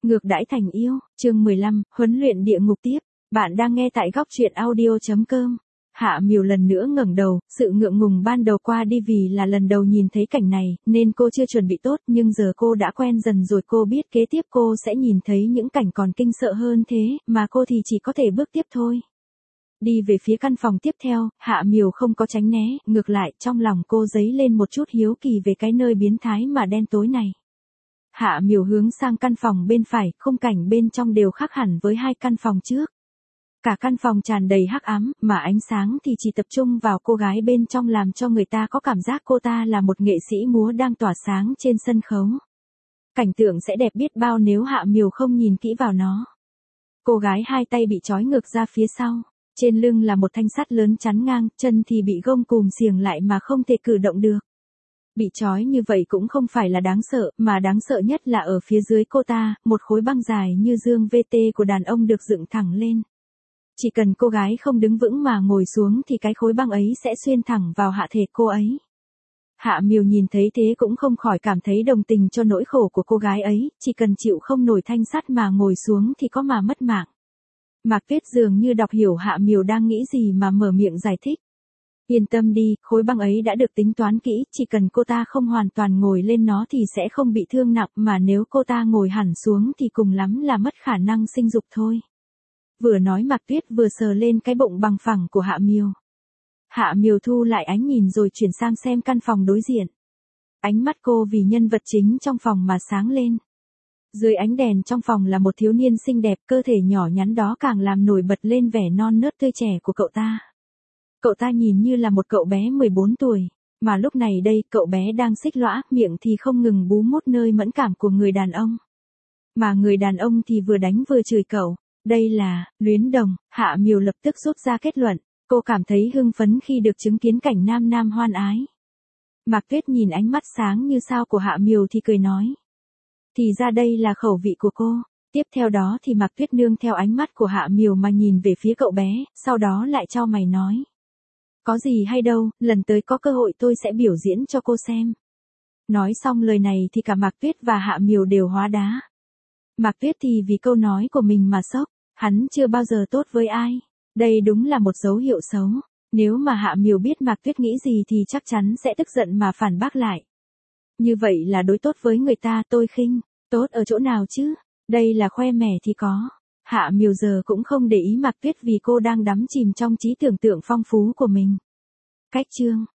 Ngược đãi thành yêu, chương 15, huấn luyện địa ngục tiếp. Bạn đang nghe tại góc truyện audio.com. Hạ Miều lần nữa ngẩng đầu, sự ngượng ngùng ban đầu qua đi vì là lần đầu nhìn thấy cảnh này, nên cô chưa chuẩn bị tốt, nhưng giờ cô đã quen dần rồi, cô biết kế tiếp cô sẽ nhìn thấy những cảnh còn kinh sợ hơn thế, mà cô thì chỉ có thể bước tiếp thôi. Đi về phía căn phòng tiếp theo, Hạ Miều không có tránh né, ngược lại, trong lòng cô dấy lên một chút hiếu kỳ về cái nơi biến thái mà đen tối này. Hạ Miều hướng sang căn phòng bên phải, khung cảnh bên trong đều khác hẳn với hai căn phòng trước. Cả căn phòng tràn đầy hắc ám, mà ánh sáng thì chỉ tập trung vào cô gái bên trong làm cho người ta có cảm giác cô ta là một nghệ sĩ múa đang tỏa sáng trên sân khấu. Cảnh tượng sẽ đẹp biết bao nếu Hạ Miều không nhìn kỹ vào nó. Cô gái hai tay bị trói ngược ra phía sau, trên lưng là một thanh sắt lớn chắn ngang, chân thì bị gông cùm xiềng lại mà không thể cử động được. Bị trói như vậy cũng không phải là đáng sợ, mà đáng sợ nhất là ở phía dưới cô ta, một khối băng dài như dương VT của đàn ông được dựng thẳng lên. Chỉ cần cô gái không đứng vững mà ngồi xuống thì cái khối băng ấy sẽ xuyên thẳng vào hạ thể cô ấy. Hạ Miều nhìn thấy thế cũng không khỏi cảm thấy đồng tình cho nỗi khổ của cô gái ấy, chỉ cần chịu không nổi thanh sắt mà ngồi xuống thì có mà mất mạng. Mạc Tuyết dường như đọc hiểu Hạ Miều đang nghĩ gì mà mở miệng giải thích. Yên tâm đi, khối băng ấy đã được tính toán kỹ, chỉ cần cô ta không hoàn toàn ngồi lên nó thì sẽ không bị thương nặng, mà nếu cô ta ngồi hẳn xuống thì cùng lắm là mất khả năng sinh dục thôi. Vừa nói Mạc Tuyết vừa sờ lên cái bụng bằng phẳng của Hạ Miều. Hạ Miều thu lại ánh nhìn rồi chuyển sang xem căn phòng đối diện. Ánh mắt cô vì nhân vật chính trong phòng mà sáng lên. Dưới ánh đèn trong phòng là một thiếu niên xinh đẹp, cơ thể nhỏ nhắn đó càng làm nổi bật lên vẻ non nớt tươi trẻ của cậu ta. Cậu ta nhìn như là một cậu bé 14 tuổi, mà lúc này đây cậu bé đang xích lõa, miệng thì không ngừng bú mút nơi mẫn cảm của người đàn ông. Mà người đàn ông thì vừa đánh vừa chửi cậu. Đây là luyến đồng. Hạ Miều lập tức rút ra kết luận, cô cảm thấy hưng phấn khi được chứng kiến cảnh nam nam hoan ái. Mạc Tuyết nhìn ánh mắt sáng như sao của Hạ Miều thì cười nói. Thì ra đây là khẩu vị của cô. Tiếp theo đó thì Mạc Tuyết nương theo ánh mắt của Hạ Miều mà nhìn về phía cậu bé, sau đó lại chau mày nói. Có gì hay đâu, lần tới có cơ hội tôi sẽ biểu diễn cho cô xem. Nói xong lời này thì cả Mạc Tuyết và Hạ Miều đều hóa đá. Mạc Tuyết thì vì câu nói của mình mà sốc, hắn chưa bao giờ tốt với ai. Đây đúng là một dấu hiệu xấu. Nếu mà Hạ Miều biết Mạc Tuyết nghĩ gì thì chắc chắn sẽ tức giận mà phản bác lại. Như vậy là đối tốt với người ta, tôi khinh. Tốt ở chỗ nào chứ? Đây là khoe mẽ thì có. Hạ Miều giờ cũng không để ý Mạc Tuyết vì cô đang đắm chìm trong trí tưởng tượng phong phú của mình. Cách chương